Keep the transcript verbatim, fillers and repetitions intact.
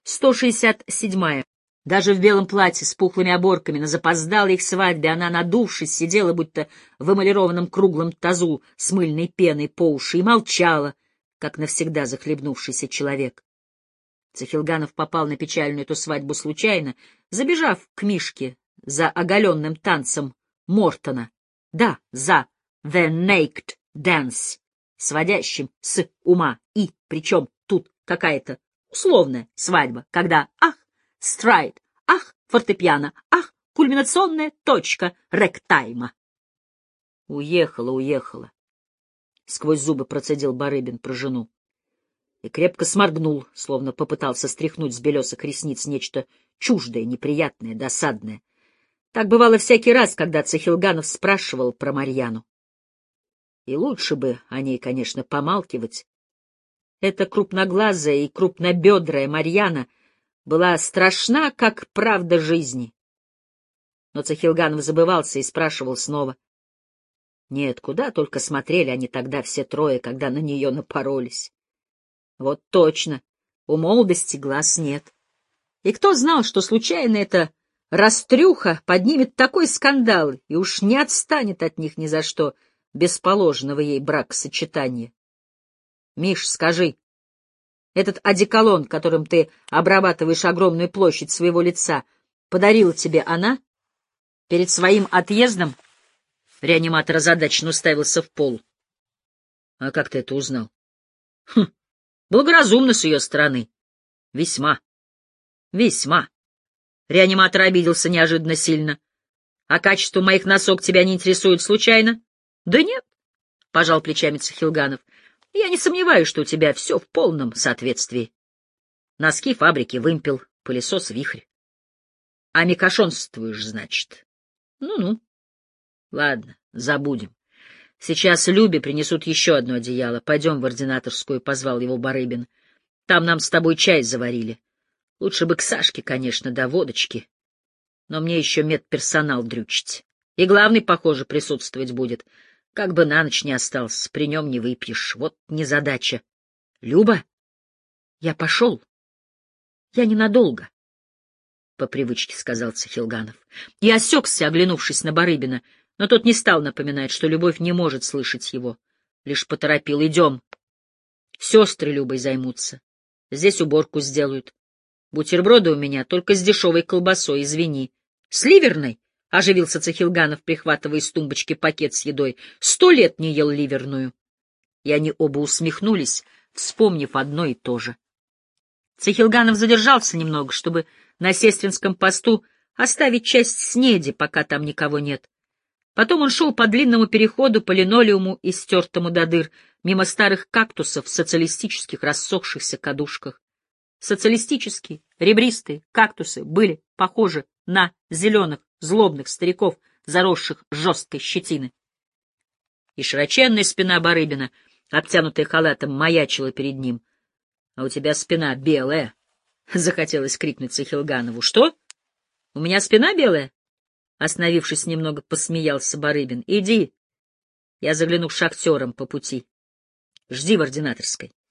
сто шестьдесят седьмая. Даже в белом платье с пухлыми оборками на запоздалой их свадьбе она, надувшись, сидела будто в эмалированном круглом тазу с мыльной пеной по уши и молчала, как навсегда захлебнувшийся человек. Цихилганов попал на печальную эту свадьбу случайно, забежав к Мишке за оголенным танцем Мортона. Да, за «The Naked Dance», сводящим с ума, и, причем тут какая-то условная свадьба, когда «ах, страйд», «ах, фортепиано», «ах, кульминационная точка рэктайма». Уехала, уехала. Сквозь зубы процедил Барыбин про жену и крепко сморгнул, словно попытался стряхнуть с белесых ресниц нечто чуждое, неприятное, досадное. Так бывало всякий раз, когда Цихилганов спрашивал про Марьяну. И лучше бы о ней, конечно, помалкивать. Эта крупноглазая и крупнобедрая Марьяна была страшна, как правда жизни. Но Цихилганов забывался и спрашивал снова. Нет, куда только смотрели они тогда все трое, когда на нее напоролись. Вот точно, у молодости глаз нет. И кто знал, что случайно эта растрюха поднимет такой скандал и уж не отстанет от них ни за что без положенного ей бракосочетания. Миш, скажи, этот одеколон, которым ты обрабатываешь огромную площадь своего лица, подарила тебе она? Перед своим отъездом? Реаниматор озадаченно уставился в пол. А как ты это узнал? Хм, благоразумно с ее стороны. Весьма. Весьма. Реаниматор обиделся неожиданно сильно. А качество моих носок тебя не интересует случайно? Да нет, — пожал плечами Цихилганов. Я не сомневаюсь, что у тебя все в полном соответствии. Носки фабрики «Вымпел», пылесос «Вихрь». А мекошонствуешь, значит. Ну-ну. Ладно, забудем. Сейчас Любе принесут еще одно одеяло. Пойдем в ординаторскую, — позвал его Барыбин. Там нам с тобой чай заварили. Лучше бы к Сашке, конечно, до водочки. Но мне еще медперсонал дрючить. И главный, похоже, присутствовать будет. Как бы на ночь не остался, при нем не выпьешь. Вот незадача. Люба, я пошел. Я ненадолго, — по привычке сказал Цихилганов. И осекся, оглянувшись на Барыбина, но тот не стал напоминать, что любовь не может слышать его. Лишь поторопил. Идем. Сестры Любой займутся. Здесь уборку сделают. Бутерброды у меня только с дешевой колбасой, извини. С ливерной? — оживился Цихилганов, прихватывая из тумбочки пакет с едой. — Сто лет не ел ливерную. И они оба усмехнулись, вспомнив одно и то же. Цихилганов задержался немного, чтобы на сестринском посту оставить часть снеди, пока там никого нет. Потом он шел по длинному переходу по линолеуму, истертому до дыр, мимо старых кактусов в социалистических рассохшихся кадушках. Социалистические, ребристые кактусы были похожи на зеленых, злобных стариков, заросших жесткой щетиной. И широченная спина Барыбина, обтянутая халатом, маячила перед ним. — А у тебя спина белая! — захотелось крикнуть Цихилганову. — Что? У меня спина белая? Остановившись немного, посмеялся Барыбин. — Иди, я загляну к шахтерам по пути. Жди в ординаторской.